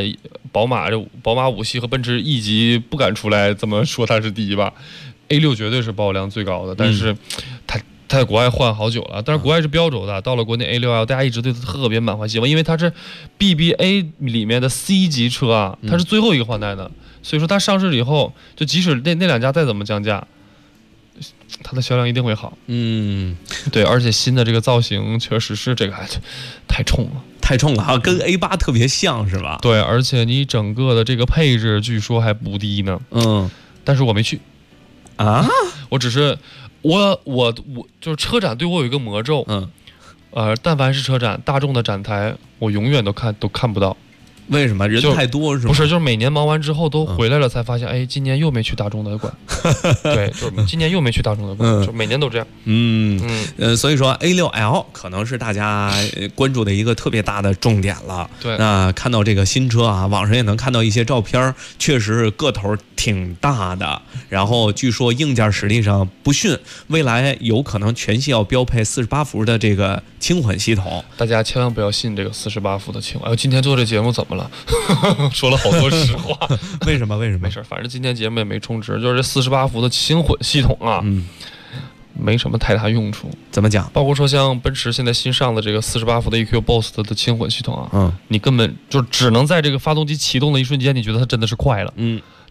5系和奔驰 E 级不敢出来这么说它是第一吧。A6 绝对是保有量最高的，但是它在国外换好久了，但是国外是标轴的，到了国内 A6L 大家一直对它特别满怀希望，因为它是 BBA 里面的 C 级车啊，它是最后一个换代的，所以说它上市以后，就即使那2家再怎么降价，它的销量一定会好。对，而且新的这个造型确实是这个太冲了啊，跟 A8 特别像是吧？ 对，而且你整个的这个配置据说还不低呢。但是我没去啊， 我只是我就是车展对我有一个魔咒。但凡是车展，大众的展台我永远都看不到。 为什么？人太多是吗？ 不是，就是每年忙完之后都回来了，才发现，哎，今年又没去大众的馆。对，就是今年又没去大众的馆，就每年都这样。 所以说 A6L 可能是大家关注的一个特别大的重点了。 对， 那看到这个新车啊，网上也能看到一些照片，确实个头挺大的。然后据说硬件实力上不逊，未来有可能全系要标配48伏的这个轻混系统。 大家千万不要信这个48伏的轻混。今天做这节目怎么了？说了好多实话。 为什么？ 没事，反正今天节目也没充值，就是这48伏的轻混系统啊，没什么太大用处。 怎么讲？ 包括说像奔驰现在新上的这个48伏的 EQBoost 的轻混系统啊，你根本就只能在这个发动机启动的一瞬间，你觉得它真的是快了，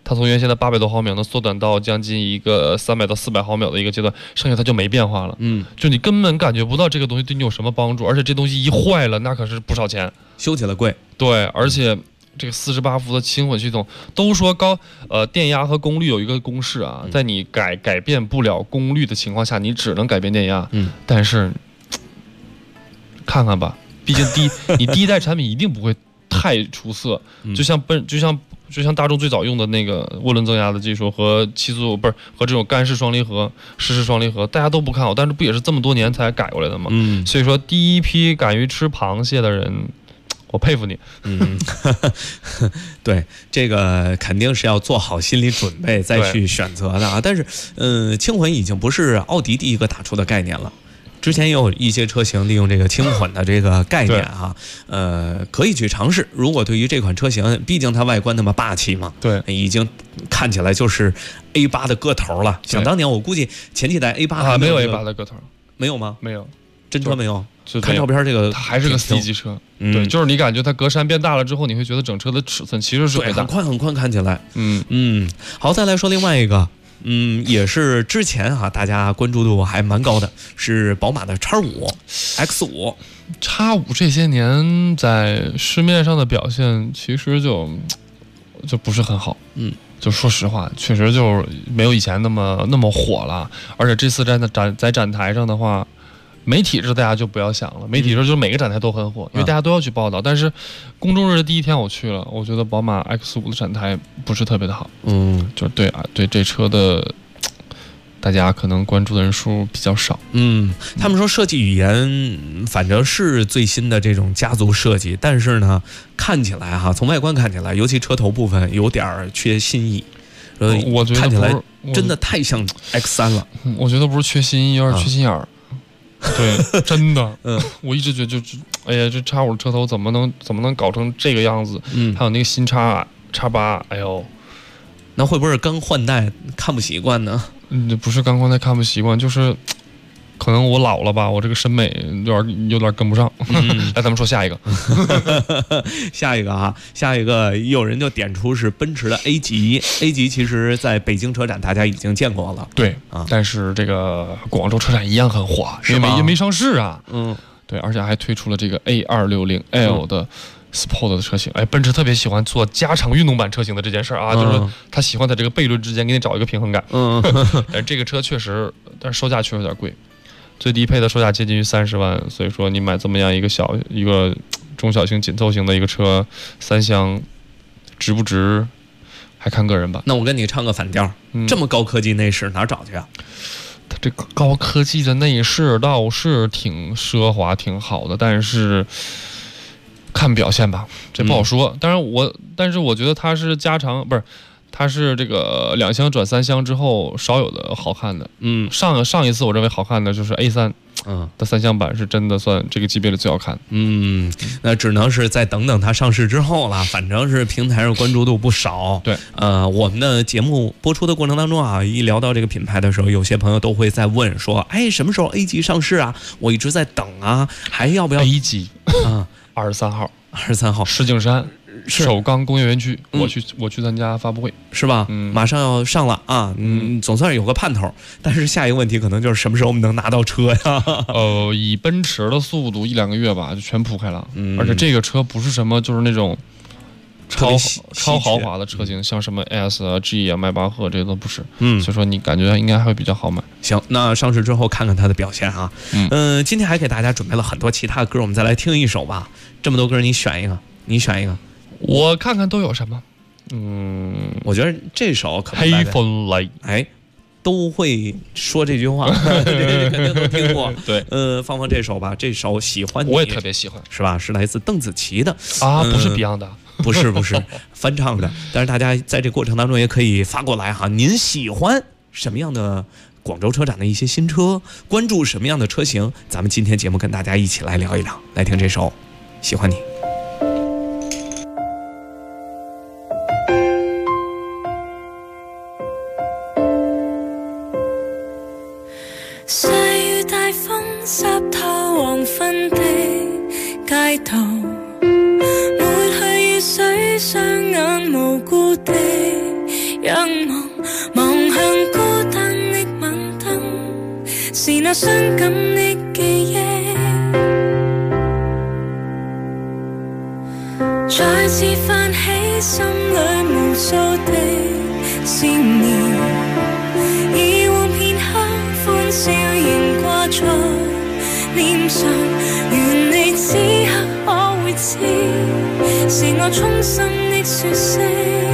它从原先的800多毫秒能缩短到将近一个300到400毫秒的一个阶段，剩下它就没变化了。就你根本感觉不到这个东西对你有什么帮助，而且这东西一坏了，那可是不少钱， 修起来贵。 对，而且这个48伏的轻混系统，都说电压和功率有一个公式啊，在你改变不了功率的情况下，你只能改变电压。但是看看吧，毕竟你第一代产品一定不会太出色，就像大众最早用的那个涡轮增压的技术和和这种干式双离合、湿式双离合，大家都不看好，但是不也是这么多年才改过来的吗？所以说第一批敢于吃螃蟹的人，我佩服你。 对，这个肯定是要做好心理准备再去选择的啊。但是，轻混已经不是奥迪第一个打出的概念了。之前也有一些车型利用这个轻混的这个概念哈，可以去尝试。如果对于这款车型，毕竟它外观那么霸气嘛， 对， 已经看起来就是 A8 的个头了。想当年我估计前几代 A8 没有 A8 的个头， 没有吗？ 没有， 真车没有。看照片，这个它还是个 C 级车，对，就是你感觉它格栅变大了之后，你会觉得整车的尺寸其实是很宽很宽，看起来，好，再来说另外一个。也是之前大家关注度还蛮高的，是宝马的 X5 X5这些年在市面上的表现其实就不是很好，就说实话，确实就没有以前那么火了。而且这次在展台上的话，媒体日大家就不要想了，媒体日就是每个展台都很火，因为大家都要去报道。但是公众日的第一天我去了，我觉得宝马 X5 的展台不是特别的好，就是对这车的大家可能关注的人数比较少。 他们说设计语言反正是最新的这种家族设计，但是呢，看起来从外观看起来，尤其车头部分有点缺新意。 我觉得看起来真的太像 X3 了。 我觉得不是缺新意，有点缺心眼儿。对，真的，我一直觉得哎呀，这X5车头怎么能搞成这个样子？还有那个新X8，哎呦， 那会不会刚换代看不习惯呢？ 不是刚换代看不习惯，就是可能我老了吧，我这个审美有点跟不上。来，咱们说下一个， 下一个有人就点出是奔驰的 A 级其实在北京车展大家已经见过了， 对啊，但是这个广州车展一样很火，因为没上市啊，对，而且还推出了这个 A260L 的 Sport 的车型。哎，奔驰特别喜欢做加长运动版车型的这件事啊，就是他喜欢在这个悖论之间给你找一个平衡感。但这个车确实，但是售价确实有点贵。最低配的售价接近于30万，所以说你买这么样一个中小型紧凑型的一个车，3厢值不值，还看个人吧。 那我跟你唱个反调，这么高科技内饰哪找去啊？ 它这个高科技的内饰倒是挺奢华、挺好的，但是看表现吧，这不好说。但是我觉得它是它是这个2厢转3厢之后少有的好看的。上一次我认为好看的就是 A3 的3厢版，是真的算这个级别的最好看。 那只能是再等等它上市之后了，反正是平台上关注度不少。 对， 我们的节目播出的过程当中啊，一聊到这个品牌的时候，有些朋友都会在问说，哎，什么时候 A 级上市啊？我一直在等啊，还要不要 A 级？23号，石景山首钢工业园区，我去参加发布会， 是吧？马上要上了啊，总算是有个盼头。但是下一个问题可能就是什么时候我们能拿到车呀？ 以奔驰的速度1-2个月吧，就全铺开了。而且这个车不是什么就是那种超豪华的车型，像什么 S 啊、G 啊、迈巴赫这些都不是。所以说你感觉应该还会比较好买。 行，那上市之后看看它的表现啊。今天还给大家准备了很多其他的歌，我们再来听一首吧。这么多歌，你选一个。 我看看都有什么。 我觉得这首可能黑风雷， 都会说这句话，肯定都听过。 对， 放这首吧，这首喜欢你， 我也特别喜欢， 是吧？是来自邓紫棋的啊，不是 Beyond 的， 不是翻唱的。但是大家在这过程当中也可以发过来哈，您喜欢什么样的广州车展的一些新车，关注什么样的车型？咱们今天节目跟大家一起来聊一聊，来听这首《喜欢你》。 細雨大風濕透黃昏的街道，抹去雨水，雙眼無辜的仰望望向孤單的晚燈，是那傷感的記憶，再次泛起心裏無數的思念，以往片刻歡笑仍掛在臉上，願你此刻可會知，是我衷心的說聲。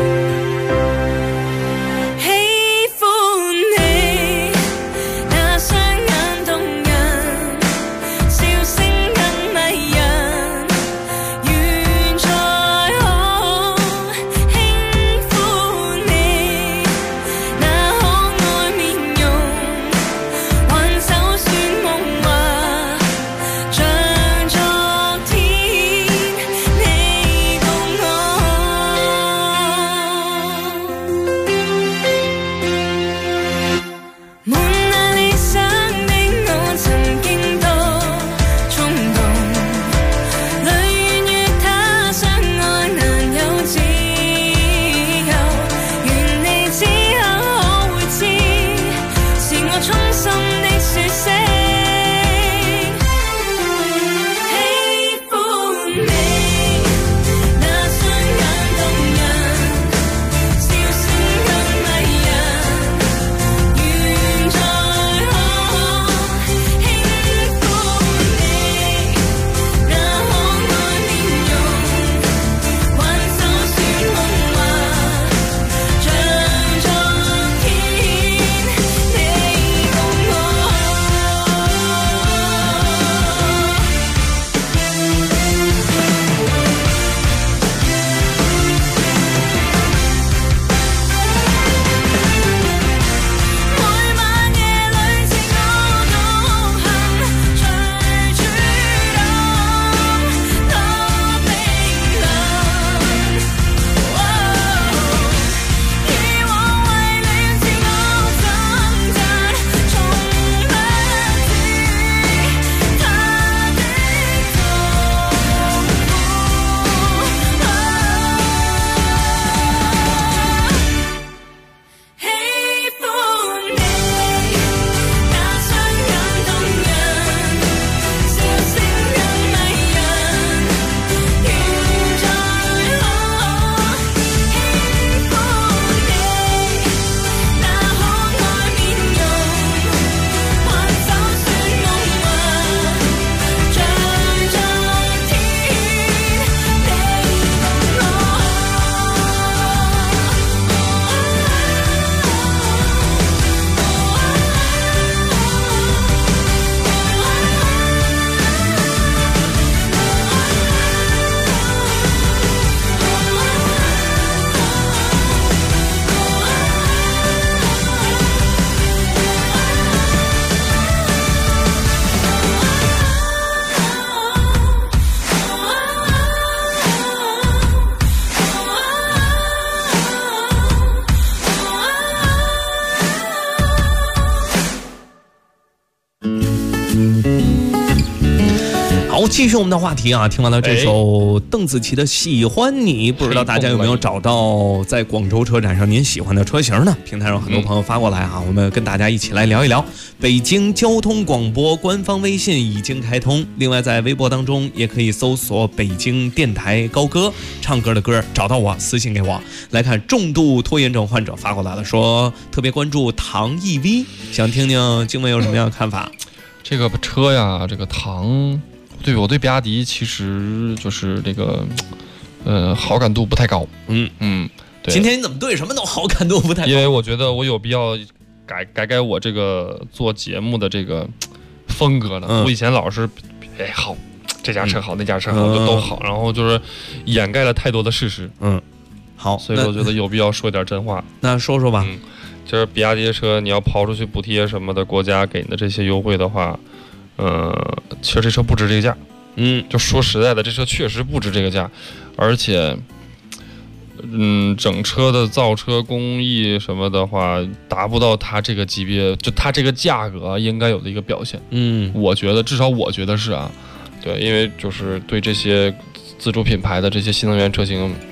好，继续我们的话题啊！听完了这首邓紫棋的《喜欢你》，不知道大家有没有找到在广州车展上您喜欢的车型呢？平台上很多朋友发过来啊，我们跟大家一起来聊一聊。北京交通广播官方微信已经开通，另外在微博当中也可以搜索北京电台高歌，唱歌的歌，找到我私信给我。来看重度拖延症患者发过来了，说特别关注唐 EV， 想听听经纬有什么样的看法？ 这个车呀，这个唐。对，我对比亚迪其实就是这个，好感度不太高。对。 今天你怎么对什么都好感度不太高？ 因为我觉得我有必要改我这个做节目的这个风格了。我以前老是，好，这家车好，那家车好，就都好，然后就是掩盖了太多的事实。 好， 所以我觉得有必要说点真话。 那说说吧。 就是比亚迪的车，你要刨出去补贴什么的，国家给你的这些优惠的话。其实这车不值这个价，就说实在的，这车确实不值这个价，而且，整车的造车工艺什么的话，达不到它这个级别，就它这个价格应该有的一个表现。我觉得，至少我觉得是啊，对，因为就是对这些自主品牌的这些新能源车型，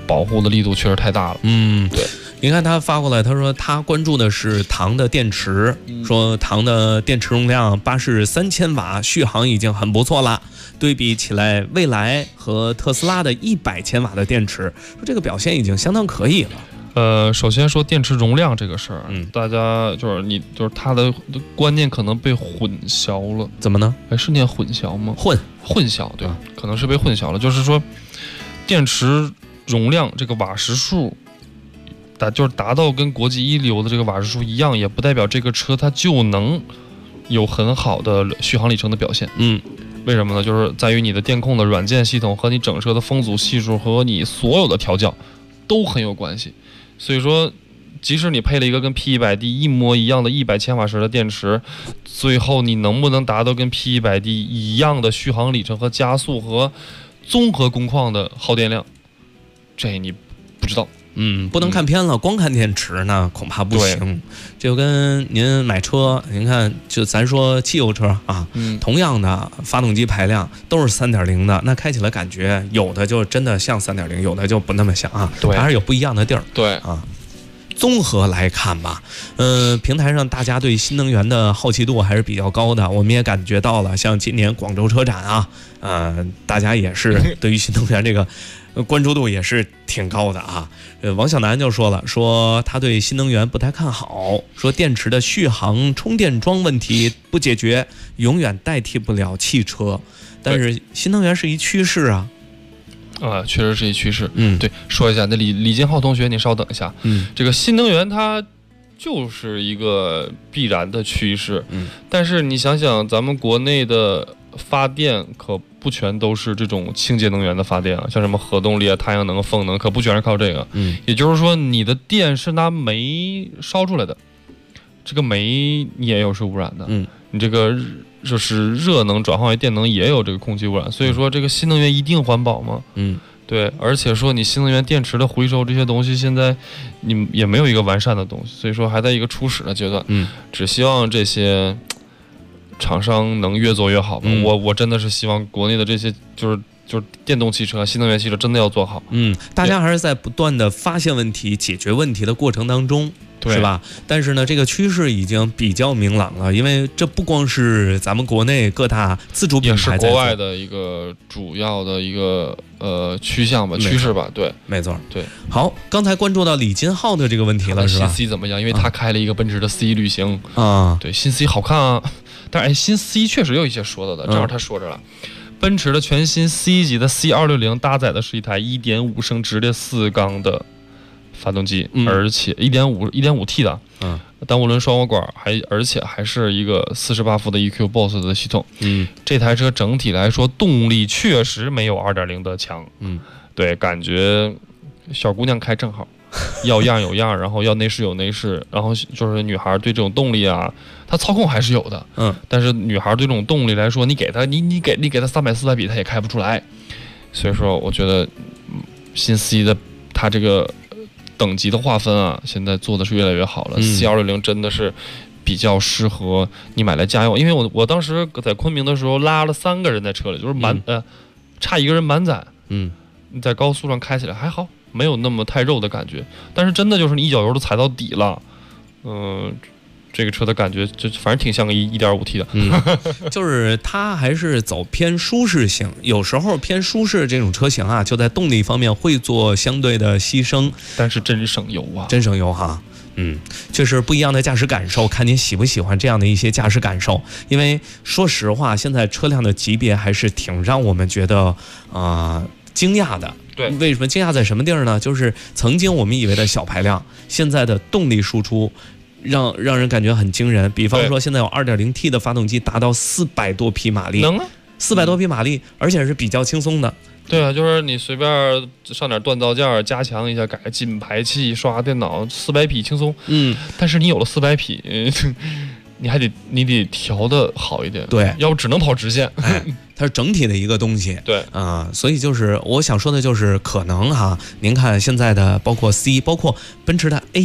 保护的力度确实太大了。对。 你看他发过来，他说他关注的是唐的电池，说唐的电池容量83千瓦，续航已经很不错了。对比起来，蔚来和特斯拉的100千瓦的电池，说这个表现已经相当可以了。 首先说电池容量这个事儿，大家就是他的观念可能被混淆了。 怎么呢？ 是念混淆吗？混淆，对，可能是被混淆了。就是说，电池容量这个瓦时数。就是达到跟国际一流的这个瓦时数一样，也不代表这个车它就能有很好的续航里程的表现。为什么呢？就是在于你的电控的软件系统和你整车的风阻系数和你所有的调教都很有关系。所以说，即使你配了一个跟 P100D 一模一样的100千瓦时的电池，最后你能不能达到跟 P100D 一样的续航里程和加速和综合工况的耗电量，这你不知道。 不能看偏了，光看电池呢恐怕不行。这就跟您买车，您看，就咱说汽油车啊，同样的发动机排量都是3.0的，那开起来感觉有的就真的像3.0，有的就不那么像啊，还是有不一样的地儿。 对啊。综合来看吧，平台上大家对新能源的好奇度还是比较高的，我们也感觉到了，像今年广州车展啊，大家也是对于新能源这个关注度也是挺高的啊。王小楠就说了，说他对新能源不太看好，说电池的续航充电桩问题不解决，永远代替不了汽车，但是新能源是一趋势啊。 确实是一趋势。对，说一下，那李金浩同学，您稍等一下。这个新能源它就是一个必然的趋势。但是你想想，咱们国内的发电可不全都是这种清洁能源的发电啊，像什么核动力啊、太阳能、风能，可不全是靠这个。也就是说，你的电是拿煤烧出来的，这个煤你也有是污染的。你这个就是热能转换为电能也有这个空气污染，所以说这个新能源一定环保吗？对，而且说你新能源电池的回收这些东西，现在你也没有一个完善的东西，所以说还在一个初始的阶段。只希望这些厂商能越做越好吧。我真的是希望国内的这些就是电动汽车、新能源汽车真的要做好。 大家还是在不断的发现问题、解决问题的过程当中。是吧？但是呢，这个趋势已经比较明朗了，因为这不光是咱们国内各大自主品牌， 也是国外的一个主要的一个趋向吧、趋势吧。对， 没错。 对， 好，刚才关注到李金浩的这个问题了，是吧？ 新 C 怎么样？因为他开了一个奔驰的 C 旅行啊，对，新 C 好看啊。但是新 C 确实有一些说的，正好他说着了。奔驰的全新 C 级的 C260搭载的是一台1.5升直列4缸的发动机，而且1.5T 的，单涡轮双涡管，而且还是一个48伏的 EQ Boss 的系统。这台车整体来说动力确实没有2.0的强。对，感觉小姑娘开正好，要样有样，然后要内饰有内饰，然后就是女孩对这种动力啊，她操控还是有的。但是女孩对这种动力来说，你给她300、400匹，她也开不出来。所以说，我觉得新 C 的它这个等级的划分啊，现在做的是越来越好了。C260真的是比较适合你买来家用，因为我当时在昆明的时候拉了3个人在车里，就是差1个人满载。你在高速上开起来还好，没有那么太肉的感觉，但是真的就是你一脚油都踩到底了。这个车的感觉就反正挺像个1.5T 的。 就是它还是走偏舒适性，有时候偏舒适这种车型啊，就在动力方面会做相对的牺牲， 但是真省油啊， 真省油哈。就是不一样的驾驶感受，看您喜不喜欢这样的一些驾驶感受。因为说实话，现在车辆的级别还是挺让我们觉得惊讶的。 对， 为什么惊讶在什么地儿呢？就是曾经我们以为的小排量，现在的动力输出让人感觉很惊人。比方说，现在有 2.0T 的发动机达到400多匹马力， 能啊 ，400多匹马力，而且是比较轻松的。 对啊，就是你随便上点锻造件，加强一下，改进排气，刷电脑，400匹轻松。但是你有了400匹，你得调的好一点， 对， 要不只能跑直线。 它是整体的一个东西， 对所以就是我想说的就是，可能您看现在的包括 C， 包括奔驰的 A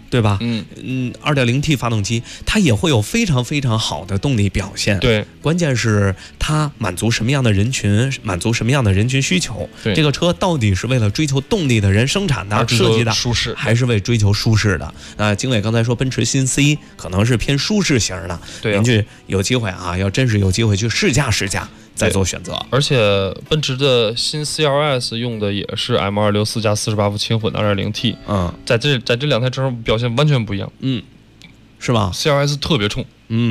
对吧？2.0T 发动机它也会有非常非常好的动力表现。 对， 关键是它满足什么样的人群，满足什么样的人群需求。 对， 这个车到底是为了追求动力的人生产的、设计的， 舒适， 还是为追求舒适的？经纬刚才说奔驰新 C 可能是偏舒适型的， 对， 您去有机会要真是有机会去试驾再做选择。 而且奔驰的新 CLS 用的也是 M264加48伏轻混的 2.0T， 在这两台车上表现完全不一样， 是吧 ？CLS 特别冲，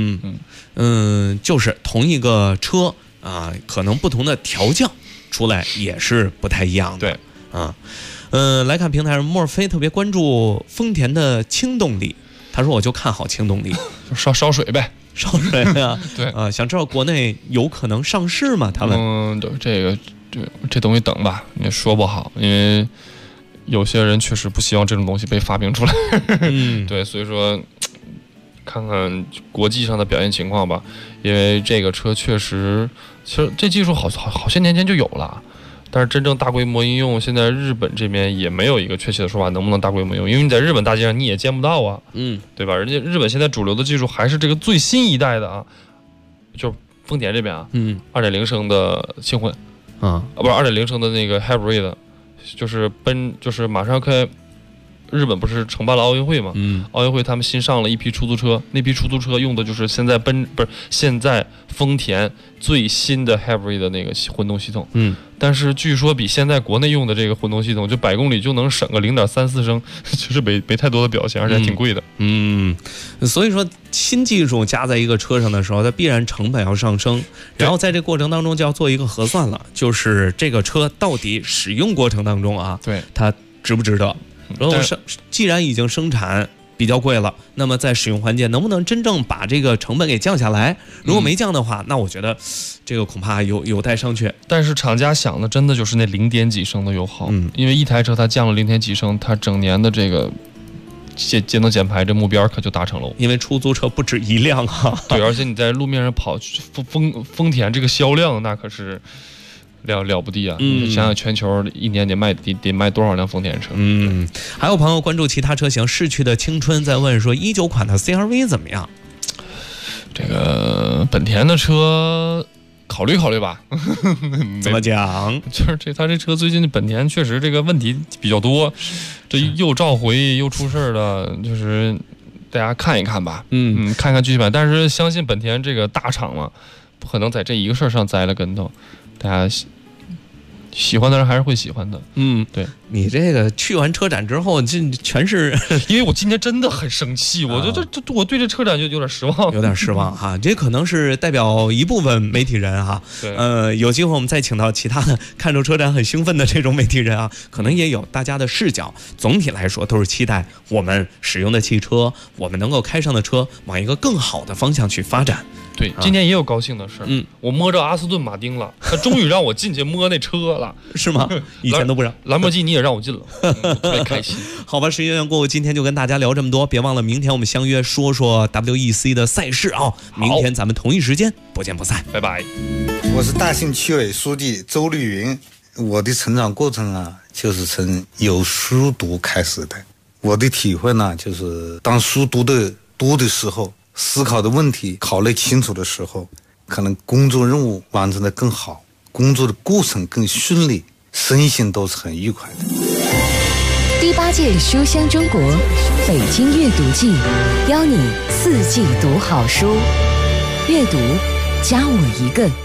就是同一个车可能不同的调教出来也是不太一样的。 对， 来看平台上，墨菲特别关注丰田的轻动力，他说我就看好轻动力， 烧水呗。 烧水啊， 对想知道国内有可能上市吗？他们对这东西等吧，也说不好，因为有些人确实不希望这种东西被发明出来。对，所以说看看国际上的表现情况吧，因为这个车确实，其实这技术好些年前就有了。但是真正大规模应用，现在日本这边也没有一个确切的说法，能不能大规模应用？因为你在日本大街上你也见不到啊，对吧？人家日本现在主流的技术还是这个最新一代的就是丰田这边2.0升的轻混不是2.0升的那个 hybrid， 就是马上开。日本不是承办了奥运会吗？奥运会他们新上了一批出租车，那批出租车用的就是现在丰田最新的 hybrid 的那个混动系统。但是据说比现在国内用的这个混动系统，就100公里就能省个0.34升，其实没太多的表现，而且还挺贵的。 所以说新技术加在一个车上的时候，它必然成本要上升，然后在这过程当中就要做一个核算了，就是这个车到底使用过程当中对它值不值得？然后既然已经生产比较贵了，那么在使用环节能不能真正把这个成本给降下来？如果没降的话，那我觉得这个恐怕有待商榷。 但是厂家想的真的就是那0.几升的油耗，因为一台车它降了0.几升，它整年的这个节能减排这目标可就达成了。 因为出租车不止一辆对，而且你在路面上跑，丰田这个销量那可是。了不地啊！想想全球一年得卖多少辆丰田车？ 还有朋友关注其他车型，逝去的青春在问说，19款的 CR-V 怎么样？ 这个本田的车考虑吧。 怎么讲？ 就是他这车最近本田确实这个问题比较多，这又召回又出事了，就是大家看一看吧。看看具体版，但是相信本田这个大厂嘛，不可能在这一个事儿上栽了跟头，大家。喜欢的人还是会喜欢的。对， 你这个去完车展之后，这全是因为我今天真的很生气，我我对这车展就有点失望， 哈。这可能是代表一部分媒体人哈。有机会我们再请到其他的看着车展很兴奋的这种媒体人可能也有大家的视角。总体来说，都是期待我们使用的汽车，我们能够开上的车，往一个更好的方向去发展。 对，今天也有高兴的事我摸着阿斯顿马丁了，他终于让我进去摸那车了， 是吗？以前都不让。 兰博基尼也让我进了，特别开心。 好吧，时间过后，今天就跟大家聊这么多，别忘了明天我们相约说说 WEC 的赛事明天咱们同一时间不见不散， 拜拜。 我是大兴区委书记周绿云，我的成长过程就是从有书读开始的。我的体会呢，就是当书读的多的时候，思考的问题考虑清楚的时候，可能工作任务完成的更好，工作的过程更顺利，身心都是很愉快的。 第8届书香中国北京阅读季，邀你4季读好书，阅读加我一个。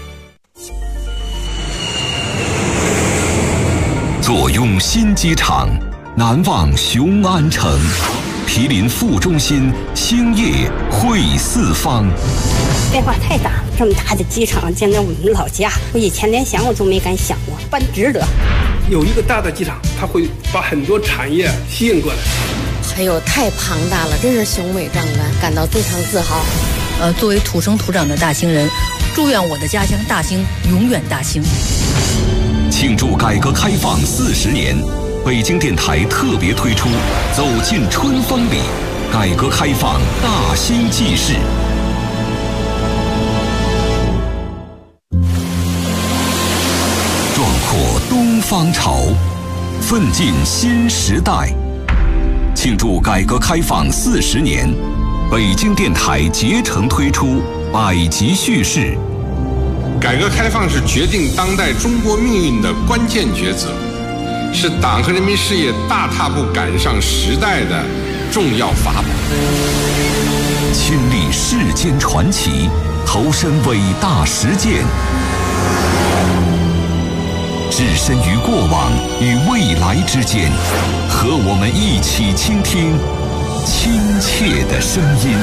坐拥新机场，难忘雄安城。毗邻副中心，兴业汇四方。 变化太大了，这么大的机场建在我们老家，我以前连想我都没敢想过，办值得。 有一个大的机场，它会把很多产业吸引过来。 还有太庞大了，真是雄伟壮观，感到非常自豪。 作为土生土长的大兴人，祝愿我的家乡大兴永远大兴。 庆祝改革开放40年。北京电台特别推出《走进春风里》，改革开放大兴纪事。壮阔东方潮，奋进新时代。 庆祝改革开放40年，北京电台竭诚推出百集叙事。 改革开放是决定当代中国命运的关键抉择，是党和人民事业大踏步赶上时代的重要法宝。 亲历世间传奇，投身伟大实践，置身于过往与未来之间，和我们一起倾听亲切的声音。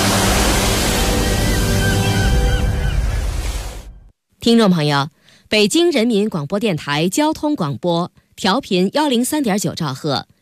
听众朋友，北京人民广播电台交通广播调频103.9兆赫，